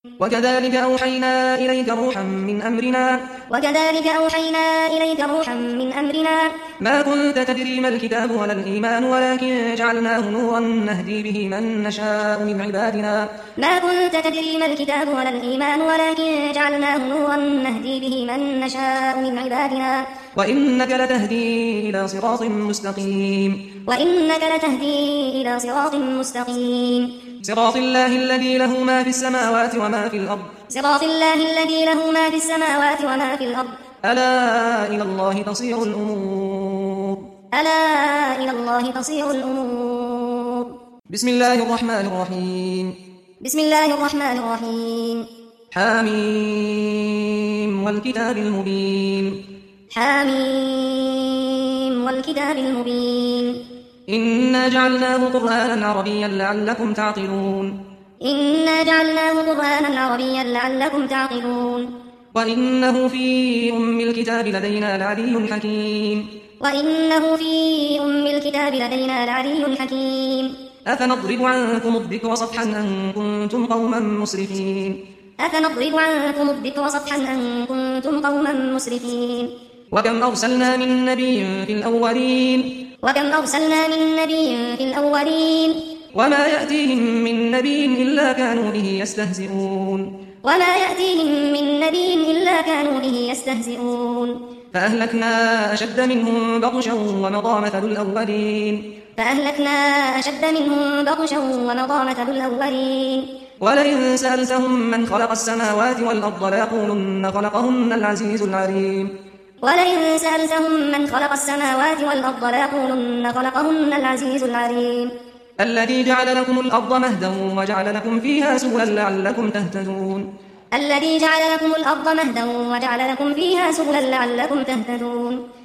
وكذلك أوحينا إليك روحا من أمرنا ما كنت تدري ما الكتاب ولا الإيمان ولكن جعلناه نورا نهدي به من نشاء من عبادنا وإنك لتهدي إلى صراط مستقيم صراط الله الذي له ما في السماوات وما في الأرض ألا إلى الله تصير الأمور بسم الله الرحمن الرحيم حاميم والكتاب المبين إنا جعلناه قرآنا عربيا لعلكم تعقلون وإنه في أم الكتاب لدينا لعلي حكيم أفنضرب عنكم الذكر صفحا أن كنتم قوما مسرفين وكم أرسلنا من نبي في الأولين وما يأتيهم من نبي إلا كانوا به يستهزئون فأهلكنا أشد منهم بطشا ومضى مثل الأولين ولئن سألتهم من خلق السماوات والأرض ليقولن خلقهن العزيز العليم الذي جعل لكم الأرض مهدا وجعل لكم فيها سبلا لعلكم تهتدون